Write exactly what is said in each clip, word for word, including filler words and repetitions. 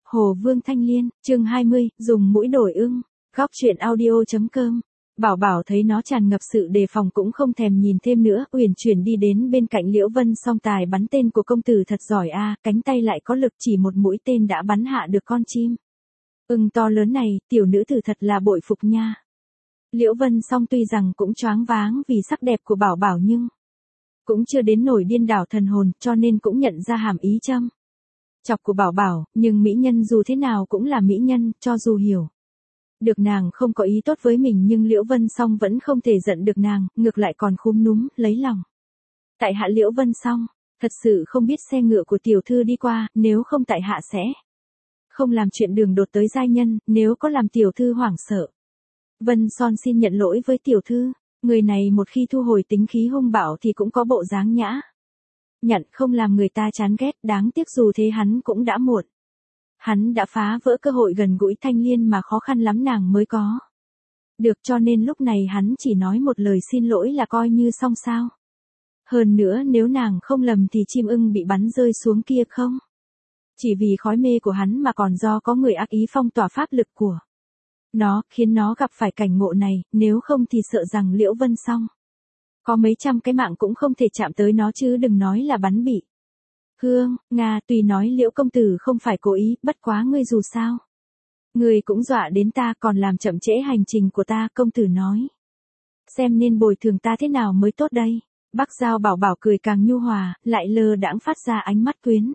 Hồ Vương Thanh Liên, chương hai mươi, dùng mũi đổi ưng. Góc truyện audio.com. Bảo Bảo thấy nó tràn ngập sự đề phòng cũng không thèm nhìn thêm nữa, uyển chuyển đi đến bên cạnh Liễu Vân song tài bắn tên của công tử thật giỏi a, cánh tay lại có lực, chỉ một mũi tên đã bắn hạ được con chim. Ưng to lớn này, tiểu nữ tử thật là bội phục nha. Liễu Vân song tuy rằng cũng choáng váng vì sắc đẹp của Bảo Bảo nhưng cũng chưa đến nổi điên đảo thần hồn, cho nên cũng nhận ra hàm ý châm chọc của Bảo Bảo, nhưng mỹ nhân dù thế nào cũng là mỹ nhân, cho dù hiểu được nàng không có ý tốt với mình nhưng Liễu Vân Song vẫn không thể giận được nàng, ngược lại còn khúm núm, lấy lòng. Tại hạ Liễu Vân Song, thật sự không biết xe ngựa của tiểu thư đi qua, nếu không tại hạ sẽ không làm chuyện đường đột tới giai nhân, nếu có làm tiểu thư hoảng sợ. Vân Son xin nhận lỗi với tiểu thư, người này một khi thu hồi tính khí hung bạo thì cũng có bộ dáng nhã nhận, không làm người ta chán ghét, đáng tiếc dù thế hắn cũng đã muộn. Hắn đã phá vỡ cơ hội gần gũi Thanh Liên mà khó khăn lắm nàng mới có được, cho nên lúc này hắn chỉ nói một lời xin lỗi là coi như xong sao. Hơn nữa nếu nàng không lầm thì chim ưng bị bắn rơi xuống kia không chỉ vì khói mê của hắn mà còn do có người ác ý phong tỏa pháp lực của nó, khiến nó gặp phải cảnh ngộ này, nếu không thì sợ rằng Liễu Vân Song có mấy trăm cái mạng cũng không thể chạm tới nó chứ đừng nói là bắn bị. Hương, Nga, tuy nói Liễu công tử không phải cố ý, bất quá ngươi dù sao ngươi cũng dọa đến ta, còn làm chậm trễ hành trình của ta, công tử nói xem nên bồi thường ta thế nào mới tốt đây. Bắc Giao Bảo Bảo cười càng nhu hòa, lại lơ đãng phát ra ánh mắt quyến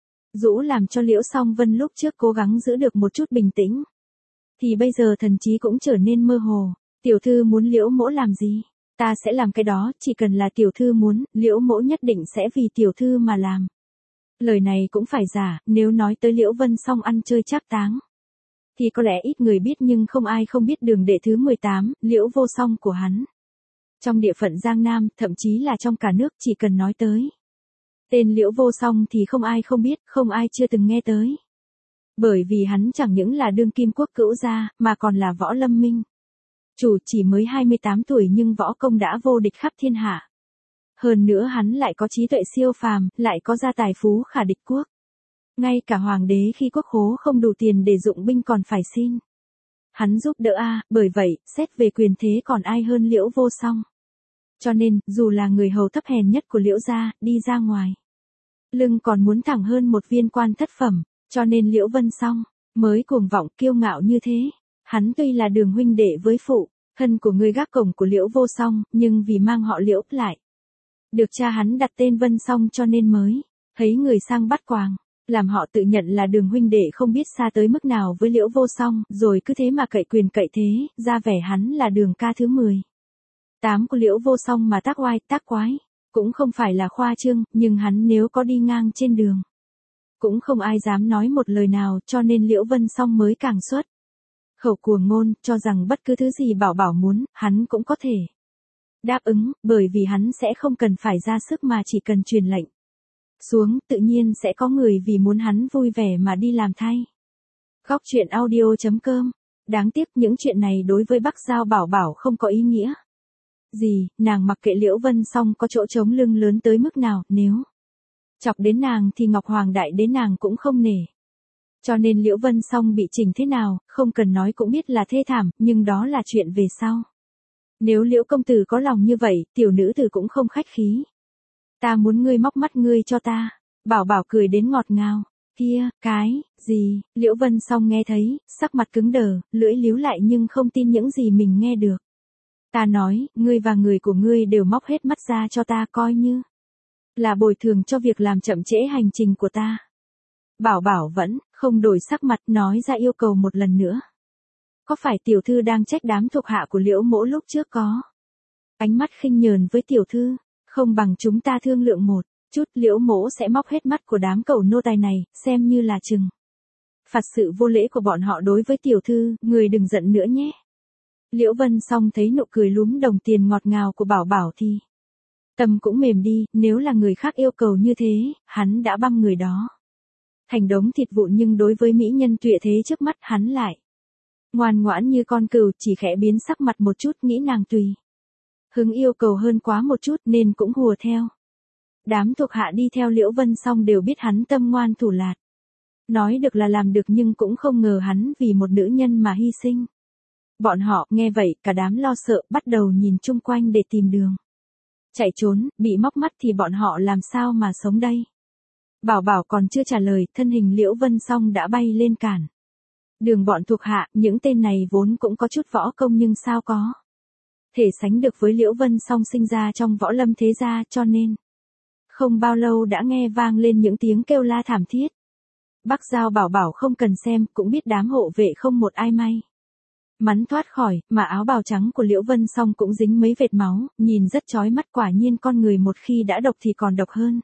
rũ làm cho Liễu Song Vân lúc trước cố gắng giữ được một chút bình tĩnh thì bây giờ thần trí cũng trở nên mơ hồ. Tiểu thư muốn Liễu mỗ làm gì? Ta sẽ làm cái đó, chỉ cần là tiểu thư muốn, Liễu mỗ nhất định sẽ vì tiểu thư mà làm. Lời này cũng phải giả, nếu nói tới Liễu Vân Song ăn chơi trác táng thì có lẽ ít người biết nhưng không ai không biết đường đệ thứ mười tám, Liễu Vô Song của hắn. Trong địa phận Giang Nam, thậm chí là trong cả nước, chỉ cần nói tới tên Liễu Vô Song thì không ai không biết, không ai chưa từng nghe tới. Bởi vì hắn chẳng những là đương kim quốc cữu gia, mà còn là võ lâm minh chủ, chỉ mới hai mươi tám tuổi nhưng võ công đã vô địch khắp thiên hạ. Hơn nữa hắn lại có trí tuệ siêu phàm, lại có gia tài phú khả địch quốc. Ngay cả hoàng đế khi quốc khố không đủ tiền để dụng binh còn phải xin hắn giúp đỡ a, bởi vậy, xét về quyền thế còn ai hơn Liễu Vô Song. Cho nên, dù là người hầu thấp hèn nhất của Liễu gia, đi ra ngoài lưng còn muốn thẳng hơn một viên quan thất phẩm, cho nên Liễu Vân Song mới cuồng vọng kiêu ngạo như thế. Hắn tuy là đường huynh đệ với phụ thân của người gác cổng của Liễu Vô Song, nhưng vì mang họ Liễu lại được cha hắn đặt tên Vân Song cho nên mới thấy người sang bắt quàng, làm họ tự nhận là đường huynh đệ không biết xa tới mức nào với Liễu Vô Song, rồi cứ thế mà cậy quyền cậy thế, ra vẻ hắn là đường ca thứ mười tám của Liễu Vô Song mà tác oai tác quái, cũng không phải là khoa trương, nhưng hắn nếu có đi ngang trên đường cũng không ai dám nói một lời nào, cho nên Liễu Vân Song mới càng xuất khẩu cuồng ngôn, cho rằng bất cứ thứ gì Bảo Bảo muốn, hắn cũng có thể đáp ứng, bởi vì hắn sẽ không cần phải ra sức mà chỉ cần truyền lệnh xuống, tự nhiên sẽ có người vì muốn hắn vui vẻ mà đi làm thay. Góc truyện audio.com. Đáng tiếc những chuyện này đối với Bắc Giao Bảo Bảo không có ý nghĩa gì, nàng mặc kệ Liễu Vân Song có chỗ trống lưng lớn tới mức nào, nếu chọc đến nàng thì Ngọc Hoàng Đại Đế nàng cũng không nể. Cho nên Liễu Vân Song bị chỉnh thế nào, không cần nói cũng biết là thê thảm, nhưng đó là chuyện về sau. Nếu Liễu công tử có lòng như vậy, tiểu nữ tử cũng không khách khí. Ta muốn ngươi móc mắt ngươi cho ta. Bảo Bảo cười đến ngọt ngào. Kia, cái, gì, Liễu Vân Song nghe thấy, sắc mặt cứng đờ, lưỡi líu lại nhưng không tin những gì mình nghe được. Ta nói, ngươi và người của ngươi đều móc hết mắt ra cho ta coi như là bồi thường cho việc làm chậm trễ hành trình của ta. Bảo Bảo vẫn không đổi sắc mặt, nói ra yêu cầu một lần nữa. Có phải tiểu thư đang trách đám thuộc hạ của Liễu mỗ lúc trước có ánh mắt khinh nhờn với tiểu thư, không bằng chúng ta thương lượng một chút, Liễu mỗ sẽ móc hết mắt của đám cẩu nô tài này, xem như là trừng phạt sự vô lễ của bọn họ đối với tiểu thư, người đừng giận nữa nhé. Liễu Vân Song thấy nụ cười lúm đồng tiền ngọt ngào của Bảo Bảo thì tâm cũng mềm đi, nếu là người khác yêu cầu như thế, hắn đã băm người đó thành đống thịt vụn, nhưng đối với mỹ nhân tuyệt thế trước mắt hắn lại ngoan ngoãn như con cừu, chỉ khẽ biến sắc mặt một chút, nghĩ nàng tùy hứng yêu cầu hơn quá một chút nên cũng hùa theo. Đám thuộc hạ đi theo Liễu Vân Song đều biết hắn tâm ngoan thủ lạt, Nói được là làm được nhưng cũng không ngờ hắn vì một nữ nhân mà hy sinh. Bọn họ nghe vậy cả đám lo sợ bắt đầu nhìn chung quanh để tìm đường. Chạy trốn, bị móc mắt thì bọn họ làm sao mà sống đây? Bảo Bảo còn chưa trả lời, thân hình Liễu Vân Song đã bay lên cản. Đường bọn thuộc hạ, những tên này vốn cũng có chút võ công nhưng sao có thể sánh được với Liễu Vân Song sinh ra trong võ lâm thế gia, cho nên không bao lâu đã nghe vang lên những tiếng kêu la thảm thiết. Bắc Giao Bảo Bảo không cần xem cũng biết đám hộ vệ không một ai may mắn thoát khỏi, mà áo bào trắng của Liễu Vân Song cũng dính mấy vệt máu, nhìn rất chói mắt, quả nhiên con người một khi đã độc thì còn độc hơn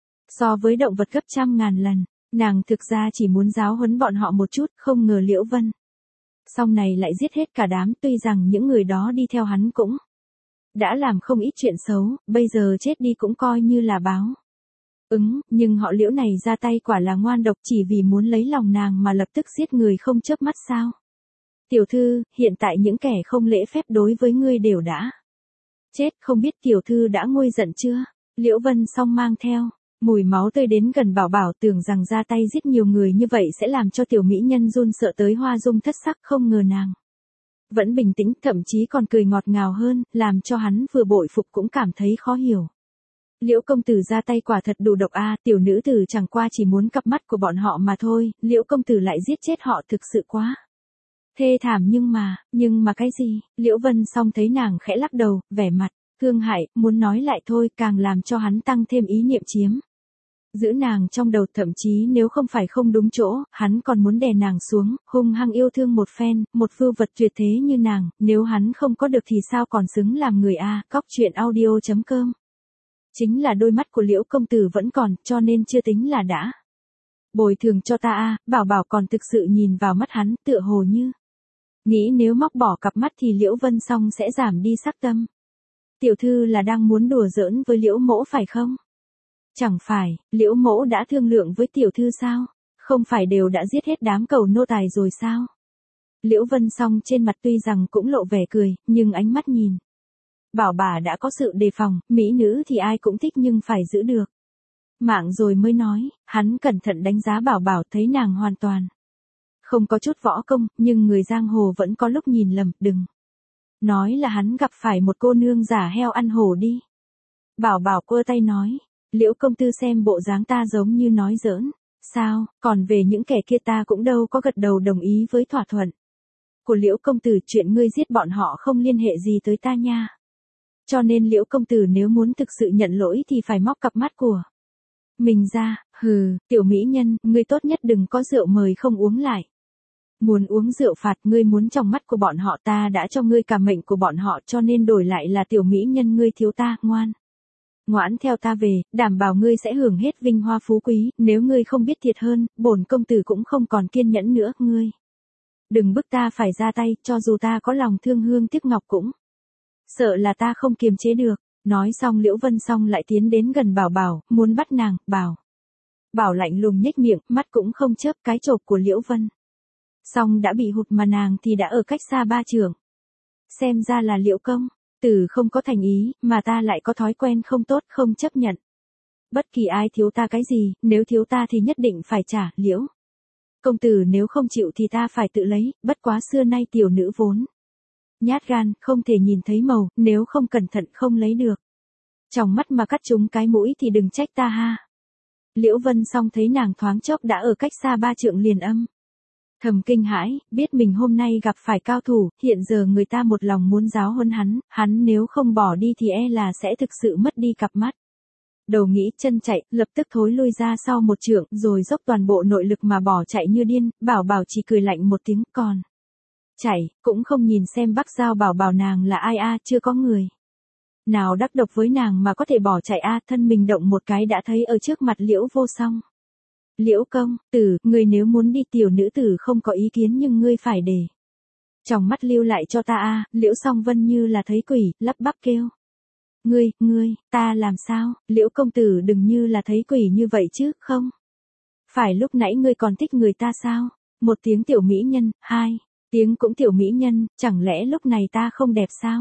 so với động vật gấp trăm ngàn lần. Nàng thực ra chỉ muốn giáo huấn bọn họ một chút, không ngờ Liễu Vân Song này lại giết hết cả đám, tuy rằng những người đó đi theo hắn cũng đã làm không ít chuyện xấu, bây giờ chết đi cũng coi như là báo ứng, nhưng họ Liễu này ra tay quả là ngoan độc, chỉ vì muốn lấy lòng nàng mà lập tức giết người không chớp mắt sao? Tiểu thư, hiện tại những kẻ không lễ phép đối với ngươi đều đã chết, không biết tiểu thư đã nguôi giận chưa? Liễu Vân Song mang theo mùi máu tươi đến gần Bảo Bảo, tưởng rằng ra tay giết nhiều người như vậy sẽ làm cho tiểu mỹ nhân run sợ tới hoa dung thất sắc, không ngờ nàng vẫn bình tĩnh, thậm chí còn cười ngọt ngào hơn, làm cho hắn vừa bội phục cũng cảm thấy khó hiểu. Liễu công tử ra tay quả thật đủ độc a, tiểu nữ tử chẳng qua chỉ muốn cặp mắt của bọn họ mà thôi, Liễu công tử lại giết chết họ, thực sự quá thê thảm. Nhưng mà, nhưng mà cái gì? Liễu Vân Song thấy nàng khẽ lắc đầu, vẻ mặt thương hại, muốn nói lại thôi, càng làm cho hắn tăng thêm ý niệm chiếm giữ nàng trong đầu, thậm chí nếu không phải không đúng chỗ, hắn còn muốn đè nàng xuống, hung hăng yêu thương một phen, một vưu vật tuyệt thế như nàng, nếu hắn không có được thì sao còn xứng làm người a. Cóc truyện audio chấm com. Chính là đôi mắt của Liễu công tử vẫn còn, cho nên chưa tính là đã bồi thường cho ta a. Bảo Bảo còn thực sự nhìn vào mắt hắn, tựa hồ như nghĩ nếu móc bỏ cặp mắt thì Liễu Vân Song sẽ giảm đi sắc tâm. Tiểu thư là đang muốn đùa giỡn với Liễu mỗ phải không? Chẳng phải, Liễu mỗ đã thương lượng với tiểu thư sao? Không phải đều đã giết hết đám cầu nô tài rồi sao? Liễu Vân Song trên mặt tuy rằng cũng lộ vẻ cười, nhưng ánh mắt nhìn Bảo bà đã có sự đề phòng, mỹ nữ thì ai cũng thích nhưng phải giữ được mạng rồi mới nói. Hắn cẩn thận đánh giá Bảo Bảo, thấy nàng hoàn toàn không có chút võ công, nhưng người giang hồ vẫn có lúc nhìn lầm, đừng nói là hắn gặp phải một cô nương giả heo ăn hổ đi. Bảo Bảo quơ tay nói, Liễu công tử xem bộ dáng ta giống như nói giỡn sao? Còn về những kẻ kia ta cũng đâu có gật đầu đồng ý với thỏa thuận của Liễu công tử, chuyện ngươi giết bọn họ không liên hệ gì tới ta nha. Cho nên Liễu công tử nếu muốn thực sự nhận lỗi thì phải móc cặp mắt của mình ra. Hừ, tiểu mỹ nhân, ngươi tốt nhất đừng có rượu mời không uống lại. Muốn uống rượu phạt, ngươi muốn trong mắt của bọn họ, ta đã cho ngươi cả mệnh của bọn họ, cho nên đổi lại là tiểu mỹ nhân ngươi thiếu ta, ngoan ngoãn theo ta về, đảm bảo ngươi sẽ hưởng hết vinh hoa phú quý, nếu ngươi không biết thiệt hơn, bổn công tử cũng không còn kiên nhẫn nữa, ngươi đừng bức ta phải ra tay, cho dù ta có lòng thương hương tiếc ngọc cũng sợ là ta không kiềm chế được. Nói xong Liễu Vân Song lại tiến đến gần Bảo Bảo, muốn bắt nàng. Bảo Bảo lạnh lùng nhếch miệng, mắt cũng không chớp, cái chộp của Liễu Vân Song đã bị hụt mà nàng thì đã ở cách xa ba trượng. Xem ra là Liễu công tử không có thành ý, mà ta lại có thói quen không tốt, không chấp nhận bất kỳ ai thiếu ta cái gì, nếu thiếu ta thì nhất định phải trả. Liễu công tử nếu không chịu thì ta phải tự lấy, bất quá xưa nay tiểu nữ vốn nhát gan, không thể nhìn thấy màu, nếu không cẩn thận không lấy được trong mắt mà cắt trúng cái mũi thì đừng trách ta ha. Liễu Vân Song thấy nàng thoáng chốc đã ở cách xa ba trượng liền âm thầm kinh hãi, biết mình hôm nay gặp phải cao thủ, hiện giờ người ta một lòng muốn giáo huấn hắn, hắn nếu không bỏ đi thì e là sẽ thực sự mất đi cặp mắt. Đầu nghĩ chân chạy, lập tức thối lui ra sau một trượng, rồi dốc toàn bộ nội lực mà bỏ chạy như điên. Bảo Bảo chỉ cười lạnh một tiếng, còn chạy, cũng không nhìn xem Bắc Giao Bảo Bảo nàng là ai a, chưa có người nào đắc độc với nàng mà có thể bỏ chạy a. Thân mình động một cái đã thấy ở trước mặt Liễu Vô Song. Liễu công tử, ngươi nếu muốn đi tiểu nữ tử không có ý kiến, nhưng ngươi phải để trong mắt lưu lại cho ta a. Liễu Song Vân như là thấy quỷ, lắp bắp kêu, ngươi, ngươi, ta làm sao? Liễu công tử đừng như là thấy quỷ như vậy chứ, không phải lúc nãy ngươi còn thích người ta sao? Một tiếng tiểu mỹ nhân, hai tiếng cũng tiểu mỹ nhân, chẳng lẽ lúc này ta không đẹp sao?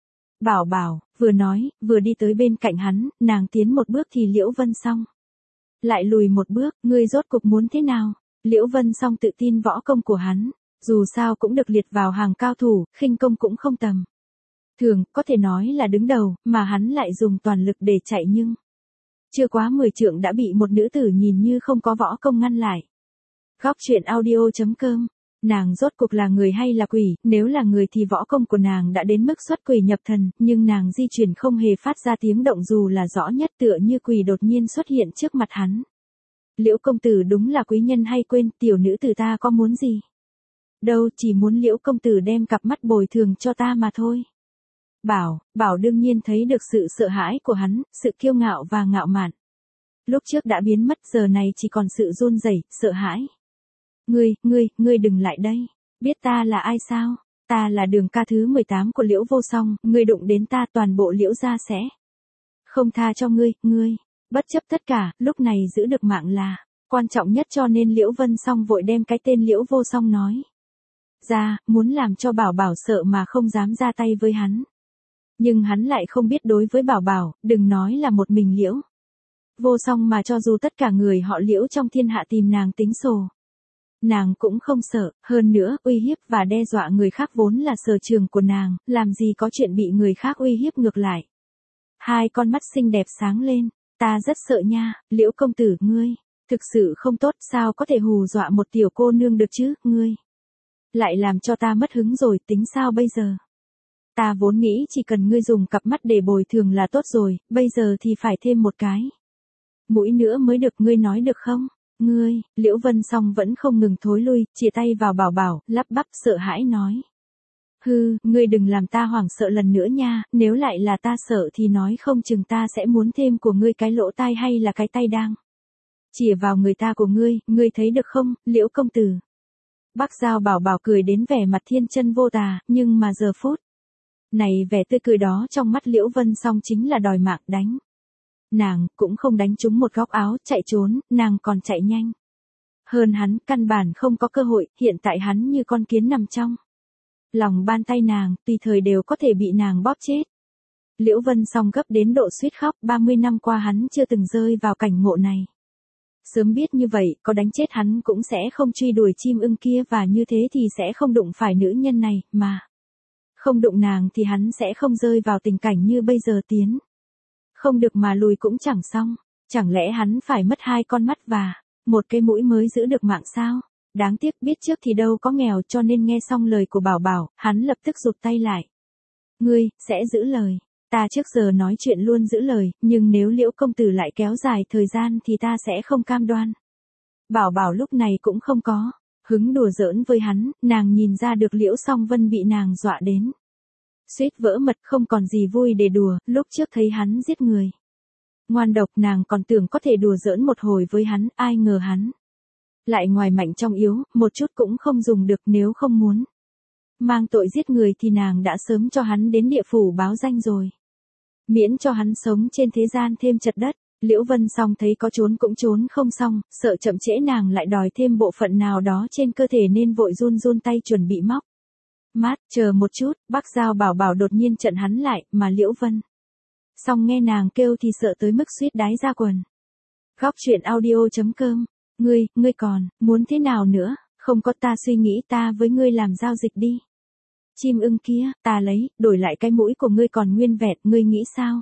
Bảo Bảo vừa nói, vừa đi tới bên cạnh hắn, nàng tiến một bước thì Liễu Vân Song lại lùi một bước. Ngươi rốt cục muốn thế nào? Liễu Vân Song tự tin võ công của hắn, dù sao cũng được liệt vào hàng cao thủ, khinh công cũng không tầm thường, có thể nói là đứng đầu, mà hắn lại dùng toàn lực để chạy nhưng chưa quá mười trượng đã bị một nữ tử nhìn như không có võ công ngăn lại. Góc truyện audio.com, nàng rốt cuộc là người hay là quỷ, nếu là người thì võ công của nàng đã đến mức xuất quỷ nhập thần, nhưng nàng di chuyển không hề phát ra tiếng động dù là rõ nhất, tựa như quỷ đột nhiên xuất hiện trước mặt hắn. Liễu công tử đúng là quý nhân hay quên, tiểu nữ tử ta có muốn gì? Đâu, chỉ muốn Liễu công tử đem cặp mắt bồi thường cho ta mà thôi. Bảo, Bảo đương nhiên thấy được sự sợ hãi của hắn, sự kiêu ngạo và ngạo mạn. Lúc trước đã biến mất, giờ này chỉ còn sự run rẩy, sợ hãi. Ngươi, ngươi, ngươi đừng lại đây. Biết ta là ai sao? Ta là Đường ca thứ mười tám của Liễu Vô Song, ngươi đụng đến ta toàn bộ Liễu gia sẽ không tha cho ngươi, ngươi. Bất chấp tất cả, lúc này giữ được mạng là quan trọng nhất, cho nên Liễu Vân Song vội đem cái tên Liễu Vô Song nói ra, muốn làm cho Bảo Bảo sợ mà không dám ra tay với hắn. Nhưng hắn lại không biết đối với Bảo Bảo, đừng nói là một mình Liễu Vô Song mà cho dù tất cả người họ Liễu trong thiên hạ tìm nàng tính sổ, nàng cũng không sợ, hơn nữa, uy hiếp và đe dọa người khác vốn là sở trường của nàng, làm gì có chuyện bị người khác uy hiếp ngược lại. Hai con mắt xinh đẹp sáng lên, ta rất sợ nha, Liễu công tử, ngươi thực sự không tốt, sao có thể hù dọa một tiểu cô nương được chứ, ngươi lại làm cho ta mất hứng rồi, tính sao bây giờ? Ta vốn nghĩ chỉ cần ngươi dùng cặp mắt để bồi thường là tốt rồi, bây giờ thì phải thêm một cái mũi nữa mới được, ngươi nói được không? Ngươi, Liễu Vân Song vẫn không ngừng thối lui, chìa tay vào Bảo Bảo, lắp bắp sợ hãi nói. Hư, ngươi đừng làm ta hoảng sợ lần nữa nha, nếu lại là ta sợ thì nói không chừng ta sẽ muốn thêm của ngươi cái lỗ tai hay là cái tay đang chìa vào người ta của ngươi, ngươi thấy được không, Liễu công tử? Bắc Giao Bảo Bảo cười đến vẻ mặt thiên chân vô tà, nhưng mà giờ phút này vẻ tươi cười đó trong mắt Liễu Vân Song chính là đòi mạng đánh. Nàng cũng không đánh trúng một góc áo, chạy trốn, nàng còn chạy nhanh hơn hắn, căn bản không có cơ hội, hiện tại hắn như con kiến nằm trong lòng bàn tay nàng, tùy thời đều có thể bị nàng bóp chết. Liễu Vân Song gấp đến độ suýt khóc, ba mươi năm qua hắn chưa từng rơi vào cảnh ngộ này. Sớm biết như vậy, có đánh chết hắn cũng sẽ không truy đuổi chim ưng kia, và như thế thì sẽ không đụng phải nữ nhân này, mà không đụng nàng thì hắn sẽ không rơi vào tình cảnh như bây giờ, tiến không được mà lùi cũng chẳng xong. Chẳng lẽ hắn phải mất hai con mắt và một cái mũi mới giữ được mạng sao? Đáng tiếc, biết trước thì đâu có nghèo, cho nên nghe xong lời của Bảo Bảo, hắn lập tức rụt tay lại. Ngươi, sẽ giữ lời. Ta trước giờ nói chuyện luôn giữ lời, nhưng nếu Liễu công tử lại kéo dài thời gian thì ta sẽ không cam đoan. Bảo Bảo lúc này cũng không có hứng đùa giỡn với hắn, nàng nhìn ra được Liễu Song Vân bị nàng dọa đến suýt vỡ mật, không còn gì vui để đùa, lúc trước thấy hắn giết người ngoan độc, nàng còn tưởng có thể đùa giỡn một hồi với hắn, ai ngờ hắn lại ngoài mạnh trong yếu, một chút cũng không dùng được, nếu không muốn mang tội giết người thì nàng đã sớm cho hắn đến địa phủ báo danh rồi. Miễn cho hắn sống trên thế gian thêm chật đất. Liễu Vân Song thấy có trốn cũng trốn không xong, sợ chậm trễ nàng lại đòi thêm bộ phận nào đó trên cơ thể nên vội run run tay chuẩn bị móc mát, chờ một chút, Bắc Giao Bảo Bảo đột nhiên chặn hắn lại, mà Liễu Vân Song nghe nàng kêu thì sợ tới mức suýt đái ra quần. Góc truyện audio.com, ngươi, ngươi còn, muốn thế nào nữa, không có ta suy nghĩ, ta với ngươi làm giao dịch đi. Chim ưng kia, ta lấy, đổi lại cái mũi của ngươi còn nguyên vẹn, ngươi nghĩ sao?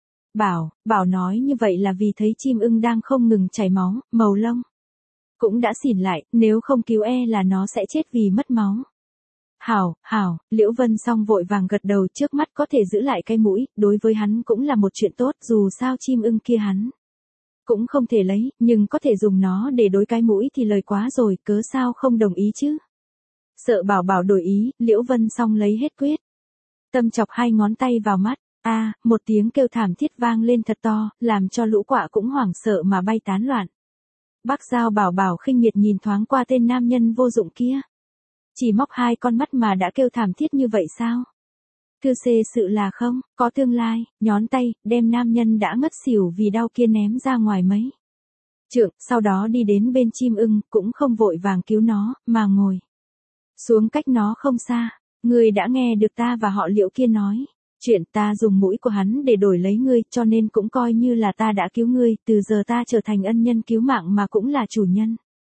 Bảo, Bảo nói như vậy là vì thấy chim ưng đang không ngừng chảy máu, màu lông cũng đã xỉn lại, nếu không cứu e là nó sẽ chết vì mất máu. Hảo, hảo, Liễu Vân Song vội vàng gật đầu, trước mắt có thể giữ lại cái mũi, đối với hắn cũng là một chuyện tốt, dù sao chim ưng kia hắn cũng không thể lấy, nhưng có thể dùng nó để đối cái mũi thì lời quá rồi, cớ sao không đồng ý chứ? Sợ Bảo Bảo đổi ý, Liễu Vân Song lấy hết quyết tâm chọc hai ngón tay vào mắt, a, à, một tiếng kêu thảm thiết vang lên thật to, làm cho lũ quạ cũng hoảng sợ mà bay tán loạn. Bắc Giao Bảo Bảo khinh miệt nhìn thoáng qua tên nam nhân vô dụng kia. Chỉ móc hai con mắt mà đã kêu thảm thiết như vậy sao? Thư xê sự là không, có tương lai, nhón tay, đem nam nhân đã ngất xỉu vì đau kia ném ra ngoài mấy trượng, sau đó đi đến bên chim ưng, cũng không vội vàng cứu nó, mà ngồi xuống cách nó không xa. Ngươi đã nghe được ta và họ Liễu kia nói chuyện, ta dùng mũi của hắn để đổi lấy ngươi, cho nên cũng coi như là ta đã cứu ngươi, từ giờ ta trở thành ân nhân cứu mạng mà cũng là chủ nhân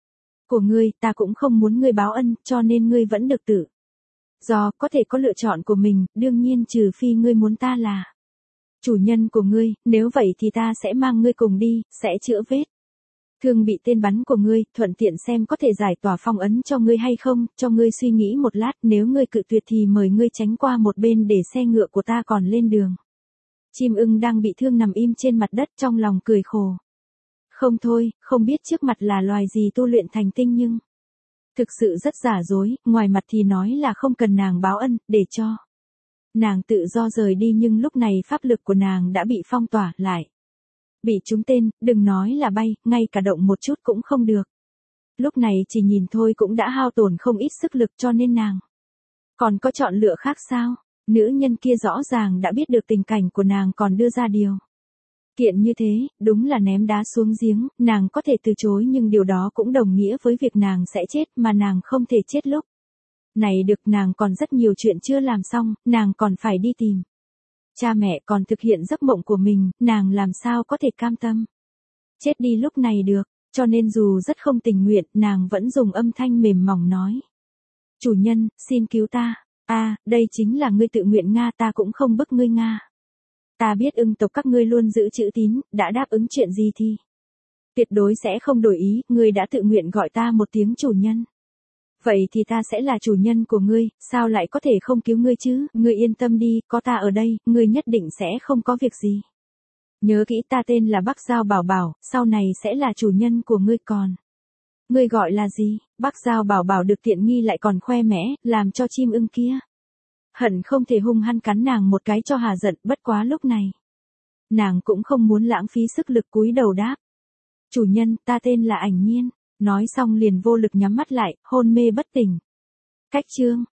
của ngươi, ta cũng không muốn ngươi báo ân, cho nên ngươi vẫn được tự do, có thể có lựa chọn của mình, đương nhiên trừ phi ngươi muốn ta là chủ nhân của ngươi, nếu vậy thì ta sẽ mang ngươi cùng đi, sẽ chữa vết thương bị tên bắn của ngươi, thuận tiện xem có thể giải tỏa phong ấn cho ngươi hay không, cho ngươi suy nghĩ một lát, nếu ngươi cự tuyệt thì mời ngươi tránh qua một bên để xe ngựa của ta còn lên đường. Chim ưng đang bị thương nằm im trên mặt đất trong lòng cười khổ. Không thôi, không biết trước mặt là loài gì tu luyện thành tinh nhưng thực sự rất giả dối, ngoài mặt thì nói là không cần nàng báo ân, để cho nàng tự do rời đi nhưng lúc này pháp lực của nàng đã bị phong tỏa lại. Bị trúng tên, đừng nói là bay, ngay cả động một chút cũng không được. Lúc này chỉ nhìn thôi cũng đã hao tổn không ít sức lực cho nên nàng còn có chọn lựa khác sao? Nữ nhân kia rõ ràng đã biết được tình cảnh của nàng còn đưa ra điều kiện như thế, đúng là ném đá xuống giếng, nàng có thể từ chối nhưng điều đó cũng đồng nghĩa với việc nàng sẽ chết mà nàng không thể chết lúc này được, nàng còn rất nhiều chuyện chưa làm xong, nàng còn phải đi tìm cha mẹ còn thực hiện giấc mộng của mình, nàng làm sao có thể cam tâm chết đi lúc này được, cho nên dù rất không tình nguyện, nàng vẫn dùng âm thanh mềm mỏng nói. Chủ nhân, xin cứu ta. A, à, đây chính là ngươi tự nguyện Nga, ta cũng không bức ngươi Nga. Ta biết ưng tộc các ngươi luôn giữ chữ tín, đã đáp ứng chuyện gì thì tuyệt đối sẽ không đổi ý, ngươi đã tự nguyện gọi ta một tiếng chủ nhân. Vậy thì ta sẽ là chủ nhân của ngươi, sao lại có thể không cứu ngươi chứ, ngươi yên tâm đi, có ta ở đây, ngươi nhất định sẽ không có việc gì. Nhớ kỹ ta tên là Bắc Giao Bảo Bảo, sau này sẽ là chủ nhân của ngươi còn. Ngươi gọi là gì? Bắc Giao Bảo Bảo được tiện nghi lại còn khoe mẽ, làm cho chim ưng kia hận không thể hung hăng cắn nàng một cái cho hà giận, bất quá lúc này nàng cũng không muốn lãng phí sức lực cúi đầu đáp. Chủ nhân, ta tên là Ảnh Nhiên. Nói xong liền vô lực nhắm mắt lại, hôn mê bất tỉnh. Cách chương